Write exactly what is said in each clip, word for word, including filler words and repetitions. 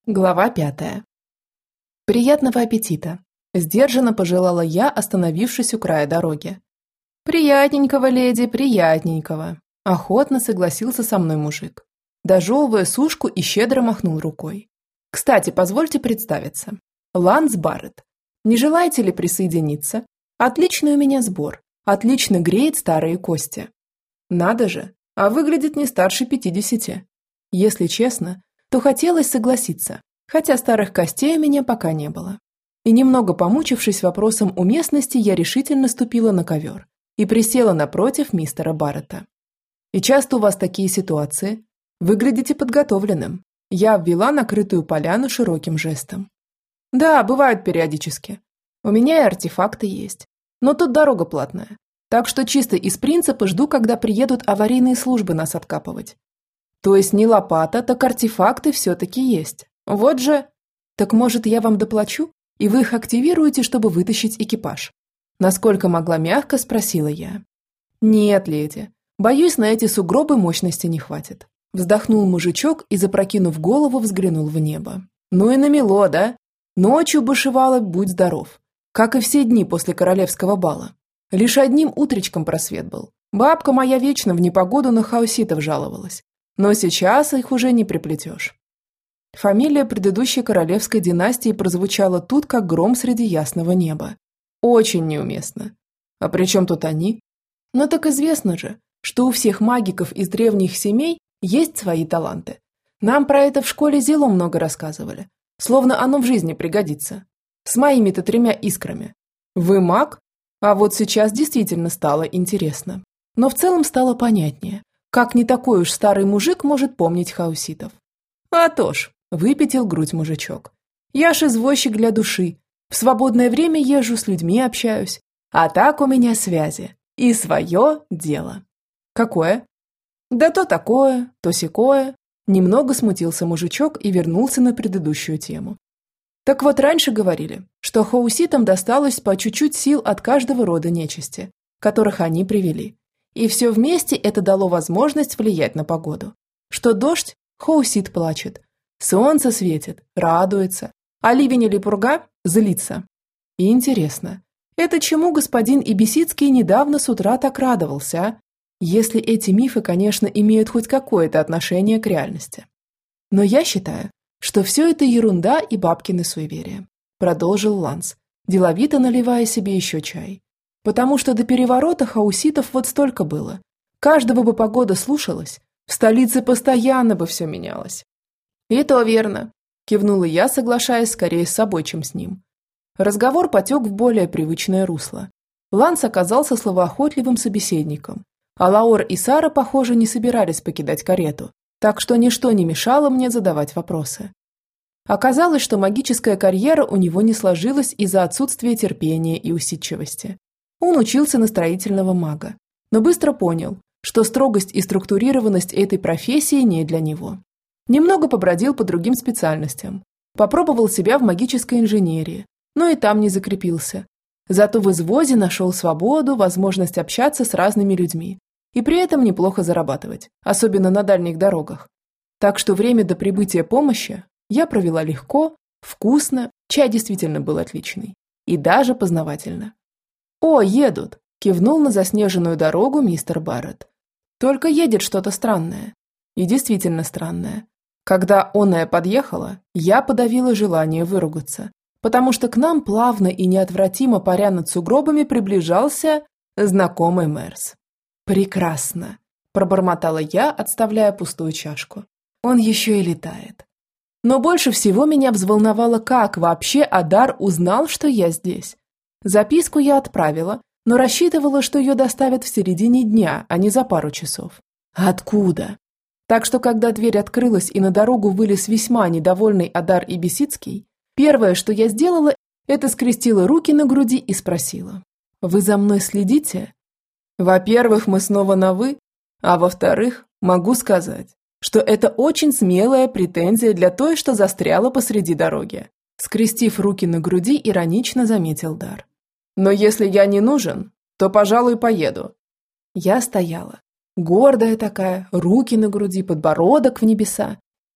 Глава пятая. «Приятного аппетита!» – сдержанно пожелала я, остановившись у края дороги. «Приятненького, леди, приятненького!» – охотно согласился со мной мужик, дожевывая сушку и щедро махнул рукой. «Кстати, позвольте представиться. Ланс Барретт. Не желаете ли присоединиться? Отличный у меня сбор, отлично греет старые кости. Надо же, а выглядит не старше пятидесяти. Если честно, то хотелось согласиться, хотя старых костей у меня пока не было. И немного помучившись вопросом уместности, я решительно ступила на ковер и присела напротив мистера Барретта. «И часто у вас такие ситуации? Выглядите подготовленным». Я обвела накрытую поляну широким жестом. «Да, бывают периодически. У меня и артефакты есть. Но тут дорога платная. Так что чисто из принципа жду, когда приедут аварийные службы нас откапывать. То есть не лопата, так артефакты все-таки есть. Вот же... Так может, я вам доплачу, и вы их активируете, чтобы вытащить экипаж?» Насколько могла мягко, спросила я. «Нет, леди. Боюсь, на эти сугробы мощности не хватит». Вздохнул мужичок и, запрокинув голову, взглянул в небо. «Ну и намело, да? Ночью бушевало, будь здоров. Как и все дни после королевского бала. Лишь одним утречком просвет был. Бабка моя вечно в непогоду на хауситов жаловалась. Но сейчас их уже не приплетешь». Фамилия предыдущей королевской династии прозвучала тут, как гром среди ясного неба. Очень неуместно. А при чем тут они? Но так известно же, что у всех магиков из древних семей есть свои таланты. Нам про это в школе Зило много рассказывали. Словно оно в жизни пригодится. С моими-то тремя искрами. Вы маг? А вот сейчас действительно стало интересно. Но в целом стало понятнее. Как не такой уж старый мужик может помнить хауситов? А то ж, выпятил грудь мужичок. Я ж извозчик для души. В свободное время езжу, с людьми общаюсь. А так у меня связи. И свое дело. Какое? Да то такое, то сякое. Немного смутился мужичок и вернулся на предыдущую тему. Так вот, раньше говорили, что хауситам досталось по чуть-чуть сил от каждого рода нечисти, которых они привели. И все вместе это дало возможность влиять на погоду. Что дождь, хаусит плачет. Солнце светит, радуется. А ливень или пурга злится. И интересно, это чему господин Ибисицкий недавно с утра так радовался, а? Если эти мифы, конечно, имеют хоть какое-то отношение к реальности. Но я считаю, что все это ерунда и бабкины суеверия. Продолжил Ланс, деловито наливая себе еще чай. Потому что до переворота хауситов вот столько было. Каждого бы погода слушалась, в столице постоянно бы все менялось. И то верно, кивнула я, соглашаясь скорее с собой, чем с ним. Разговор потек в более привычное русло. Ланс оказался словоохотливым собеседником, а Лаор и Сара, похоже, не собирались покидать карету, так что ничто не мешало мне задавать вопросы. Оказалось, что магическая карьера у него не сложилась из-за отсутствия терпения и усидчивости. Он учился на строительного мага, но быстро понял, что строгость и структурированность этой профессии не для него. Немного побродил по другим специальностям, попробовал себя в магической инженерии, но и там не закрепился. Зато в извозе нашел свободу, возможность общаться с разными людьми и при этом неплохо зарабатывать, особенно на дальних дорогах. Так что время до прибытия помощи я провела легко, вкусно, чай действительно был отличный и даже познавательно. «О, едут!» – кивнул на заснеженную дорогу мистер Барретт. «Только едет что-то странное». И действительно странное. Когда оная подъехала, я подавила желание выругаться, потому что к нам плавно и неотвратимо паря над сугробами приближался знакомый Мерс. «Прекрасно!» – пробормотала я, отставляя пустую чашку. «Он еще и летает». Но больше всего меня взволновало, как вообще Адар узнал, что я здесь. Записку я отправила, но рассчитывала, что ее доставят в середине дня, а не за пару часов. Откуда? Так что, когда дверь открылась и на дорогу вылез весьма недовольный Адар Ибисицкий, первое, что я сделала, это скрестила руки на груди и спросила: «Вы за мной следите?» Во-первых, мы снова на «вы», а во-вторых, могу сказать, что это очень смелая претензия для той, что застряла посреди дороги. Скрестив руки на груди, иронично заметил Дар. «Но если я не нужен, то, пожалуй, поеду». Я стояла, гордая такая, руки на груди, подбородок в небеса,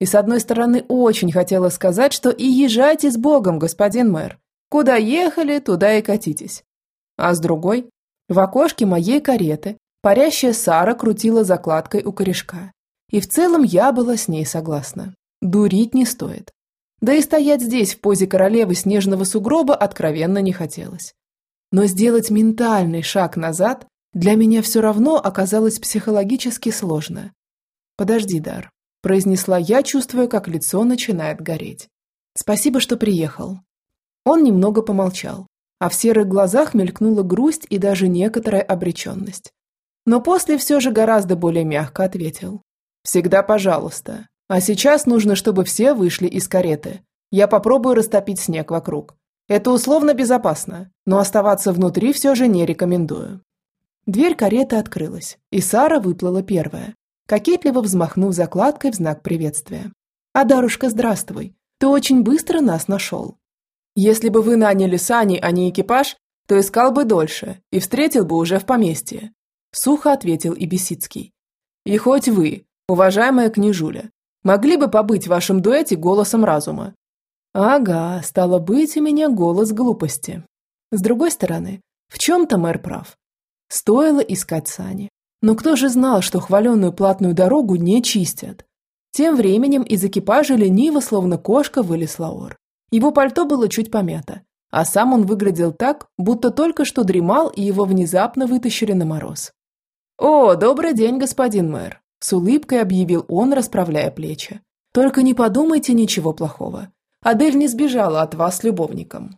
И с одной стороны очень хотела сказать, что и езжайте с Богом, господин мэр. Куда ехали, туда и катитесь. А с другой, в окошке моей кареты парящая Сара крутила закладкой у корешка. И в целом я была с ней согласна. Дурить не стоит. Да и стоять здесь в позе королевы снежного сугроба откровенно не хотелось. Но сделать ментальный шаг назад для меня все равно оказалось психологически сложно. «Подожди, Дар», – произнесла я, чувствуя, как лицо начинает гореть. «Спасибо, что приехал». Он немного помолчал, а в серых глазах мелькнула грусть и даже некоторая обреченность. Но после все же гораздо более мягко ответил. «Всегда пожалуйста. А сейчас нужно, чтобы все вышли из кареты. Я попробую растопить снег вокруг. Это условно безопасно, но оставаться внутри все же не рекомендую». Дверь кареты открылась, и Сара выплыла первая, кокетливо взмахнув закладкой в знак приветствия. «Адарушка, здравствуй. Ты очень быстро нас нашел». «Если бы вы наняли сани, а не экипаж, то искал бы дольше и встретил бы уже в поместье», – сухо ответил Ибисицкий. «И хоть вы, уважаемая княжуля, могли бы побыть в вашем дуэте голосом разума». «Ага, стало быть, у меня голос глупости». С другой стороны, в чем-то мэр прав. Стоило искать сани. Но кто же знал, что хваленную платную дорогу не чистят? Тем временем из экипажа лениво, словно кошка, вылез Лаор. Его пальто было чуть помято, а сам он выглядел так, будто только что дремал, и его внезапно вытащили на мороз. «О, добрый день, господин мэр!» – с улыбкой объявил он, расправляя плечи. «Только не подумайте ничего плохого. Адель не сбежала от вас с любовником».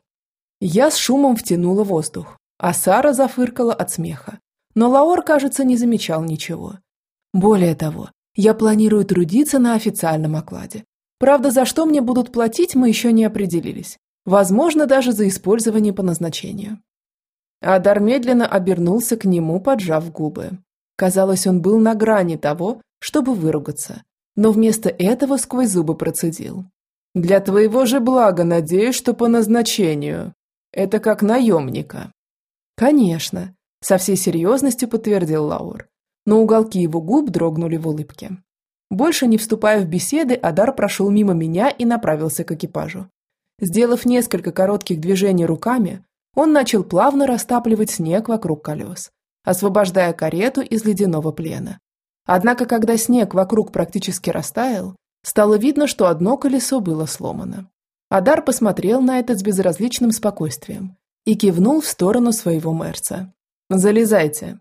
Я с шумом втянула воздух, а Сара зафыркала от смеха. Но Лаор, кажется, не замечал ничего. Более того, я планирую трудиться на официальном окладе. Правда, за что мне будут платить, мы еще не определились. Возможно, даже за использование по назначению. Адар медленно обернулся к нему, поджав губы. Казалось, он был на грани того, чтобы выругаться, но вместо этого сквозь зубы процедил. «Для твоего же блага надеюсь, что по назначению. Это как наемника». «Конечно», – со всей серьезностью подтвердил Лаур, но уголки его губ дрогнули в улыбке. Больше не вступая в беседы, Адар прошел мимо меня и направился к экипажу. Сделав несколько коротких движений руками, он начал плавно растапливать снег вокруг колес, освобождая карету из ледяного плена. Однако, когда снег вокруг практически растаял, стало видно, что одно колесо было сломано. Адар посмотрел на это с безразличным спокойствием и кивнул в сторону своего мерца. «Залезайте».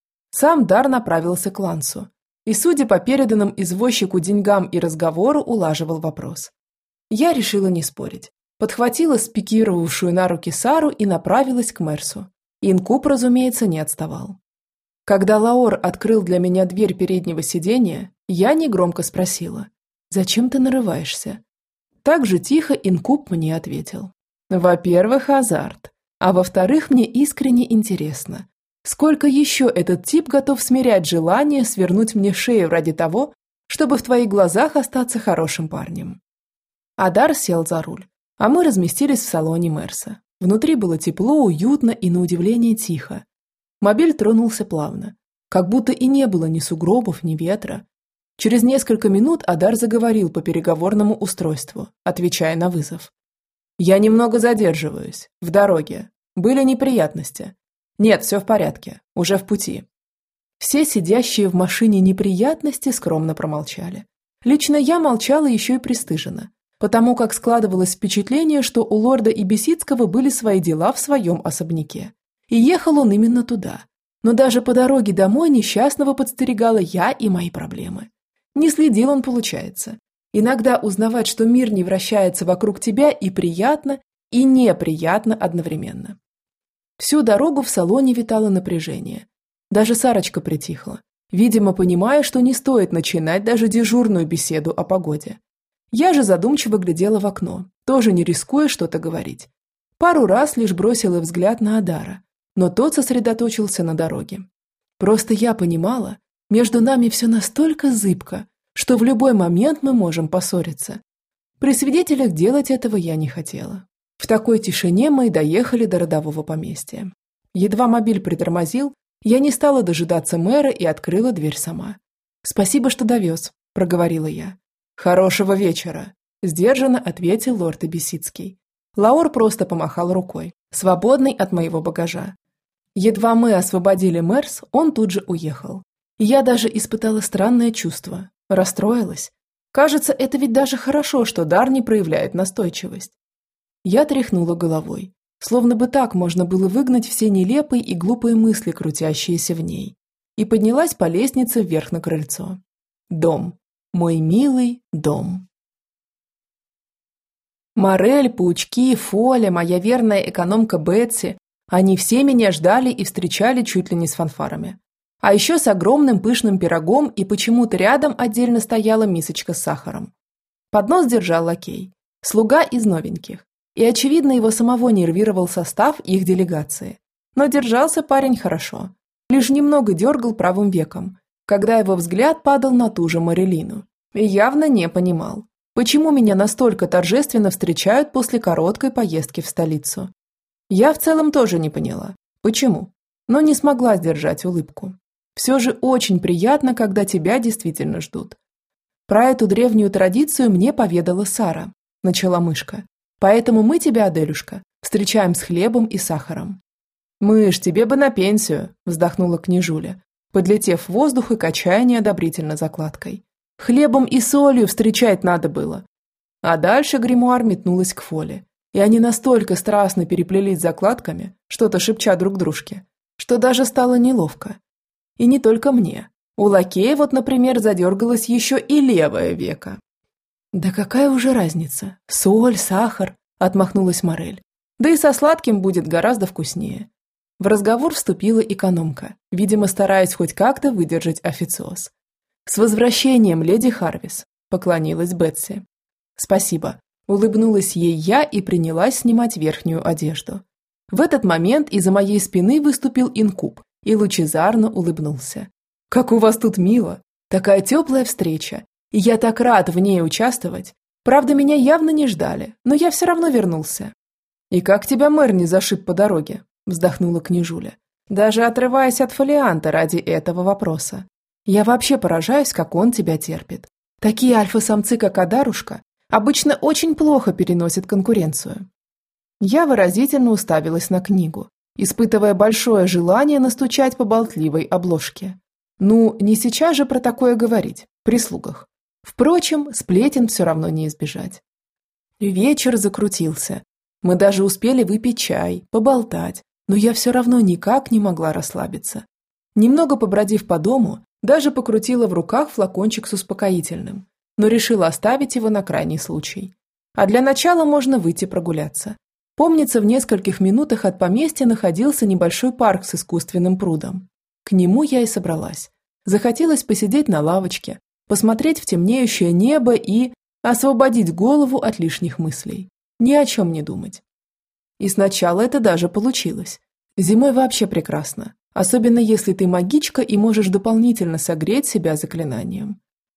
Сам Дар направился к Лансу и, судя по переданным извозчику деньгам и разговору, улаживал вопрос. Я решила не спорить, подхватила спикировавшую на руки Сару и направилась к Мерсу. Инкуб, разумеется, не отставал. Когда Лаор открыл для меня дверь переднего сиденья, я негромко спросила: «Зачем ты нарываешься?» Так же тихо Инкуб мне ответил: «Во-первых, азарт, а во-вторых, мне искренне интересно, сколько еще этот тип готов смирять желание свернуть мне шею ради того, чтобы в твоих глазах остаться хорошим парнем». Адар сел за руль, а мы разместились в салоне Мерса. Внутри было тепло, уютно и, на удивление, тихо. Мобиль тронулся плавно, как будто и не было ни сугробов, ни ветра. Через несколько минут Адар заговорил по переговорному устройству, отвечая на вызов. «Я немного задерживаюсь. В дороге. Были неприятности. Нет, все в порядке. Уже в пути». Все сидящие в машине неприятности скромно промолчали. Лично я молчала еще и пристыжена, потому как складывалось впечатление, что у лорда Ибисицкого были свои дела в своем особняке. И ехал он именно туда. Но даже по дороге домой несчастного подстерегала я и мои проблемы. Не следил он, получается. Иногда узнавать, что мир не вращается вокруг тебя, и приятно, и неприятно одновременно. Всю дорогу в салоне витало напряжение. Даже Сарочка притихла, видимо, понимая, что не стоит начинать даже дежурную беседу о погоде. Я же задумчиво глядела в окно, тоже не рискуя что-то говорить. Пару раз лишь бросила взгляд на Адара, но тот сосредоточился на дороге. Просто я понимала, между нами все настолько зыбко, что в любой момент мы можем поссориться. При свидетелях делать этого я не хотела. В такой тишине мы и доехали до родового поместья. Едва мобиль притормозил, я не стала дожидаться мэра и открыла дверь сама. «Спасибо, что довез», – проговорила я. «Хорошего вечера», – сдержанно ответил лорд Эбисицкий. Лаур просто помахал рукой, свободный от моего багажа. Едва мы освободили Мерс, он тут же уехал. Я даже испытала странное чувство, расстроилась. Кажется, это ведь даже хорошо, что дар не проявляет настойчивость. Я тряхнула головой, словно бы так можно было выгнать все нелепые и глупые мысли, крутящиеся в ней, и поднялась по лестнице вверх на крыльцо. Дом. Мой милый дом. Морель, паучки, Фоля, моя верная экономка Бетси, они все меня ждали и встречали чуть ли не с фанфарами. А еще с огромным пышным пирогом, и почему-то рядом отдельно стояла мисочка с сахаром. Поднос держал лакей, слуга из новеньких, и, очевидно, его самого нервировал состав их делегации. Но держался парень хорошо, лишь немного дергал правым веком, когда его взгляд падал на ту же Марилину, и явно не понимал, почему меня настолько торжественно встречают после короткой поездки в столицу. Я в целом тоже не поняла, почему, но не смогла сдержать улыбку. Все же очень приятно, когда тебя действительно ждут. Про эту древнюю традицию мне поведала Сара, начала мышка. Поэтому мы тебя, Аделюшка, встречаем с хлебом и сахаром. Мышь, тебе бы на пенсию, вздохнула княжуля, подлетев в воздух и качая неодобрительно закладкой. Хлебом и солью встречать надо было. А дальше гримуар метнулась к Фоле, и они настолько страстно переплелись закладками, что-то шепча друг дружке, что даже стало неловко. И не только мне. У лакея вот, например, задергалось еще и левое веко. «Да какая уже разница? Соль, сахар», – отмахнулась Морель. «Да и со сладким будет гораздо вкуснее». В разговор вступила экономка, видимо, стараясь хоть как-то выдержать официоз. «С возвращением, леди Харвис», – поклонилась Бетси. «Спасибо», – улыбнулась ей я и принялась снимать верхнюю одежду. В этот момент из-за моей спины выступил инкуб и лучезарно улыбнулся. «Как у вас тут мило! Такая теплая встреча! И я так рад в ней участвовать. Правда, меня явно не ждали, но я все равно вернулся». «И как тебя мэр не зашиб по дороге?» – вздохнула княжуля, даже отрываясь от фолианта ради этого вопроса. «Я вообще поражаюсь, как он тебя терпит. Такие альфа-самцы, как Адарушка, обычно очень плохо переносят конкуренцию». Я выразительно уставилась на книгу, испытывая большое желание настучать по болтливой обложке. Ну, не сейчас же про такое говорить, при слугах. Впрочем, сплетен все равно не избежать. Вечер закрутился. Мы даже успели выпить чай, поболтать, но я все равно никак не могла расслабиться. Немного побродив по дому, даже покрутила в руках флакончик с успокоительным, но решила оставить его на крайний случай. А для начала можно выйти прогуляться. Помнится, в нескольких минутах от поместья находился небольшой парк с искусственным прудом. К нему я и собралась. Захотелось посидеть на лавочке, посмотреть в темнеющее небо и освободить голову от лишних мыслей. Ни о чем не думать. И сначала это даже получилось. Зимой вообще прекрасно, особенно если ты магичка и можешь дополнительно согреть себя заклинанием.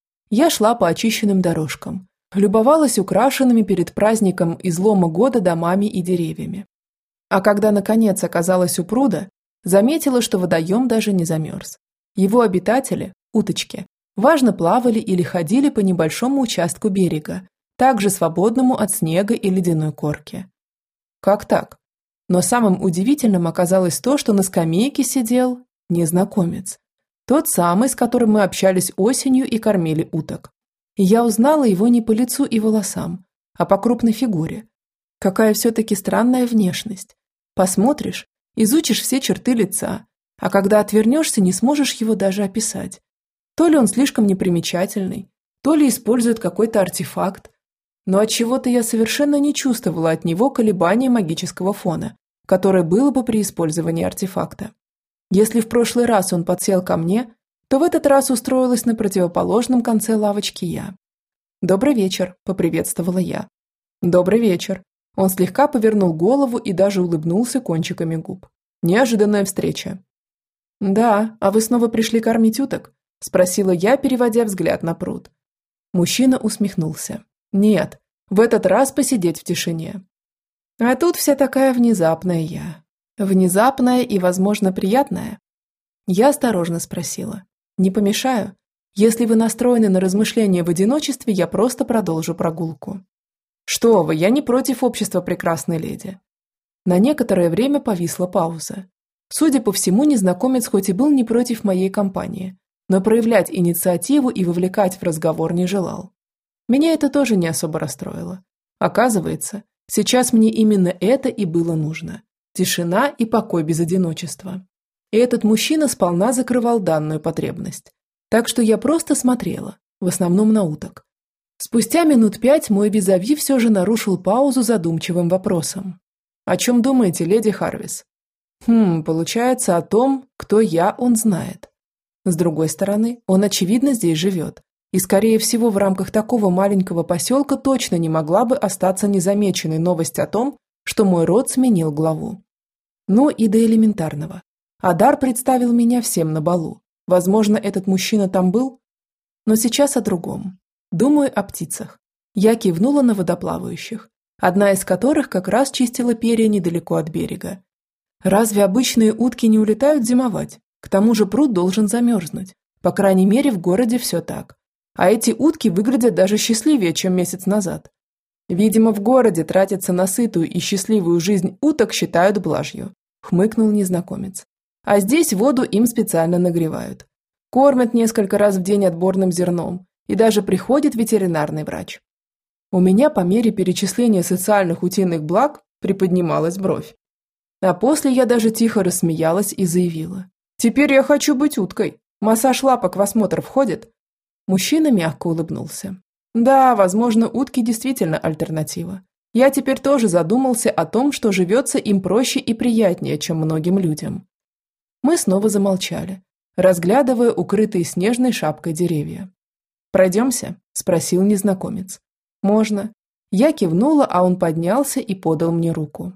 Я шла по очищенным дорожкам, любовалась украшенными перед праздником излома года домами и деревьями. А когда, наконец, оказалась у пруда, заметила, что водоем даже не замерз. Его обитатели, уточки, важно плавали или ходили по небольшому участку берега, также свободному от снега и ледяной корки. Как так? Но самым удивительным оказалось то, что на скамейке сидел незнакомец. Тот самый, с которым мы общались осенью и кормили уток. И я узнала его не по лицу и волосам, а по крупной фигуре. Какая все-таки странная внешность. Посмотришь, изучишь все черты лица, а когда отвернешься, не сможешь его даже описать. То ли он слишком непримечательный, то ли использует какой-то артефакт. Но отчего-то я совершенно не чувствовала от него колебания магического фона, которое было бы при использовании артефакта. Если в прошлый раз он подсел ко мне, то в этот раз устроилась на противоположном конце лавочки я. «Добрый вечер», – поприветствовала я. «Добрый вечер». Он слегка повернул голову и даже улыбнулся кончиками губ. «Неожиданная встреча». «Да, а вы снова пришли кормить уток?» – спросила я, переводя взгляд на пруд. Мужчина усмехнулся. «Нет, в этот раз посидеть в тишине». А тут вся такая внезапная я. Внезапная и, возможно, приятная. Я осторожно спросила. «Не помешаю?» Если вы настроены на размышления в одиночестве, я просто продолжу прогулку». «Что вы, я не против общества прекрасной леди». На некоторое время повисла пауза. Судя по всему, незнакомец хоть и был не против моей компании, но проявлять инициативу и вовлекать в разговор не желал. Меня это тоже не особо расстроило. Оказывается, сейчас мне именно это и было нужно. Тишина и покой без одиночества. И этот мужчина сполна закрывал данную потребность. Так что я просто смотрела, в основном на уток. Спустя минут пять мой визави все же нарушил паузу задумчивым вопросом. «О чем думаете, леди Харвис?» «Хм, получается, о том, кто я, он знает. С другой стороны, он, очевидно, здесь живет. И, скорее всего, в рамках такого маленького поселка точно не могла бы остаться незамеченной новость о том, что мой род сменил главу. Ну и до элементарного. Адар представил меня всем на балу. Возможно, этот мужчина там был? Но сейчас о другом. Думаю о птицах. Я кивнула на водоплавающих, одна из которых как раз чистила перья недалеко от берега. Разве обычные утки не улетают зимовать? К тому же пруд должен замерзнуть. По крайней мере, в городе все так. А эти утки выглядят даже счастливее, чем месяц назад. Видимо, в городе тратиться на сытую и счастливую жизнь уток считают блажью, хмыкнул незнакомец. А здесь воду им специально нагревают. Кормят несколько раз в день отборным зерном, и даже приходит ветеринарный врач. У меня по мере перечисления социальных утиных благ приподнималась бровь. А после я даже тихо рассмеялась и заявила. «Теперь я хочу быть уткой. Массаж лапок в осмотр входит?» Мужчина мягко улыбнулся. «Да, возможно, утки действительно альтернатива. Я теперь тоже задумался о том, что живется им проще и приятнее, чем многим людям». Мы снова замолчали, разглядывая укрытые снежной шапкой деревья. «Пройдемся?» – спросил незнакомец. «Можно». Я кивнула, а он поднялся и подал мне руку.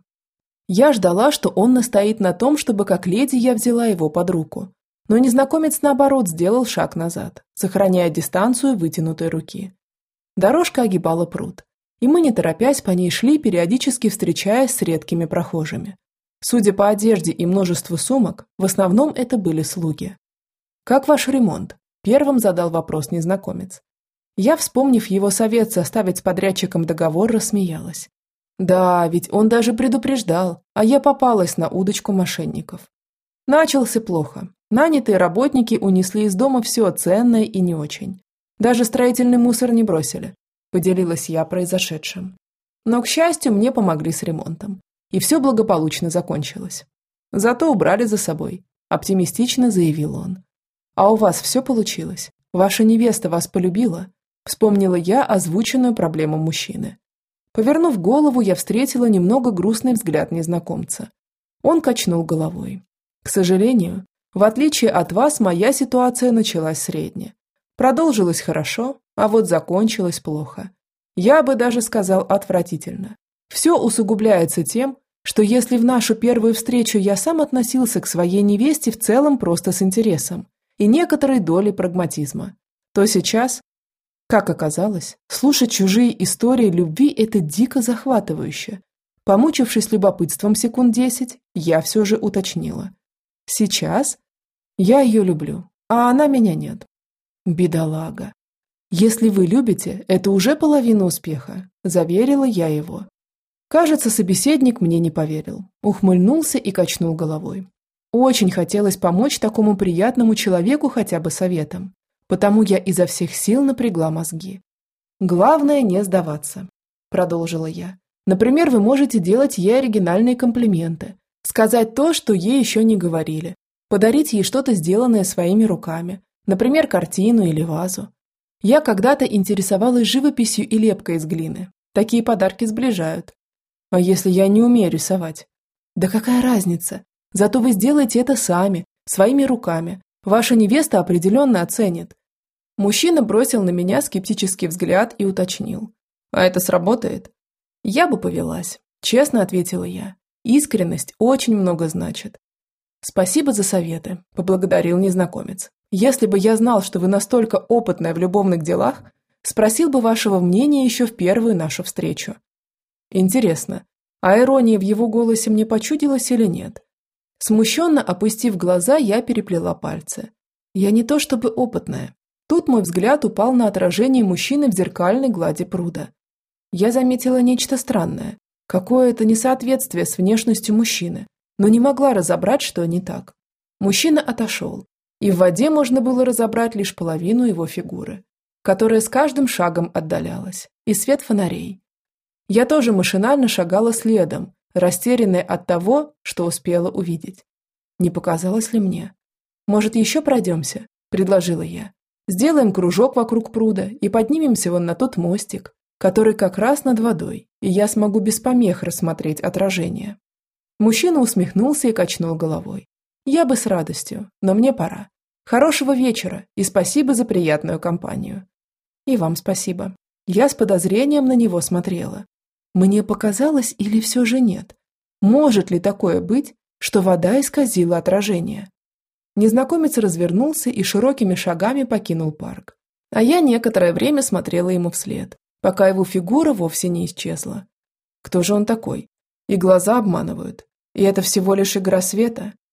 Я ждала, что он настоит на том, чтобы как леди я взяла его под руку. Но незнакомец, наоборот, сделал шаг назад, сохраняя дистанцию вытянутой руки. Дорожка огибала пруд, и мы, не торопясь, по ней шли, периодически встречаясь с редкими прохожими. Судя по одежде и множеству сумок, в основном это были слуги. «Как ваш ремонт?» – первым задал вопрос незнакомец. Я, вспомнив его совет составить с подрядчиком договор, рассмеялась. Да, ведь он даже предупреждал, а я попалась на удочку мошенников. Начался плохо. Нанятые работники унесли из дома все ценное и не очень. Даже строительный мусор не бросили, поделилась я произошедшим. Но, к счастью, мне помогли с ремонтом. И все благополучно закончилось. Зато убрали за собой, оптимистично заявил он. А у вас все получилось? Ваша невеста вас полюбила? Вспомнила я озвученную проблему мужчины. Повернув голову, я встретила немного грустный взгляд незнакомца. Он качнул головой. К сожалению, в отличие от вас, моя ситуация началась средне. Продолжилась хорошо, а вот закончилась плохо. Я бы даже сказал отвратительно. Все усугубляется тем, что если в нашу первую встречу я сам относился к своей невесте в целом просто с интересом и некоторой долей прагматизма, то сейчас, как оказалось, слушать чужие истории любви – это дико захватывающе. Помучившись любопытством секунд десять, я все же уточнила. Сейчас я ее люблю, а она меня нет. Бедолага. Если вы любите, это уже половина успеха, заверила я его. Кажется, собеседник мне не поверил, ухмыльнулся и качнул головой. Очень хотелось помочь такому приятному человеку хотя бы советом, потому я изо всех сил напрягла мозги. «Главное не сдаваться», – продолжила я. «Например, вы можете делать ей оригинальные комплименты, сказать то, что ей еще не говорили, подарить ей что-то, сделанное своими руками, например, картину или вазу. Я когда-то интересовалась живописью и лепкой из глины. Такие подарки сближают. А если я не умею рисовать? Да какая разница? Зато вы сделаете это сами, своими руками. Ваша невеста определенно оценит». Мужчина бросил на меня скептический взгляд и уточнил. «А это сработает?» «Я бы повелась», – честно ответила я. «Искренность очень много значит». «Спасибо за советы», – поблагодарил незнакомец. «Если бы я знал, что вы настолько опытная в любовных делах, спросил бы вашего мнения еще в первую нашу встречу». Интересно, а ирония в его голосе мне почудилась или нет? Смущенно опустив глаза, я переплела пальцы. Я не то чтобы опытная. Тут мой взгляд упал на отражение мужчины в зеркальной глади пруда. Я заметила нечто странное, какое-то несоответствие с внешностью мужчины, но не могла разобрать, что не так. Мужчина отошел, и в воде можно было разобрать лишь половину его фигуры, которая с каждым шагом отдалялась, и свет фонарей. Я тоже машинально шагала следом, растерянная от того, что успела увидеть. Не показалось ли мне? «Может, еще пройдемся?» – предложила я. «Сделаем кружок вокруг пруда и поднимемся вон на тот мостик, который как раз над водой, и я смогу без помех рассмотреть отражение». Мужчина усмехнулся и качнул головой. «Я бы с радостью, но мне пора. Хорошего вечера и спасибо за приятную компанию». «И вам спасибо». Я с подозрением на него смотрела. Мне показалось или все же нет? Может ли такое быть, что вода исказила отражение? Незнакомец развернулся и широкими шагами покинул парк. А я некоторое время смотрела ему вслед, пока его фигура вовсе не исчезла. Кто же он такой? И глаза обманывают. И это всего лишь игра света?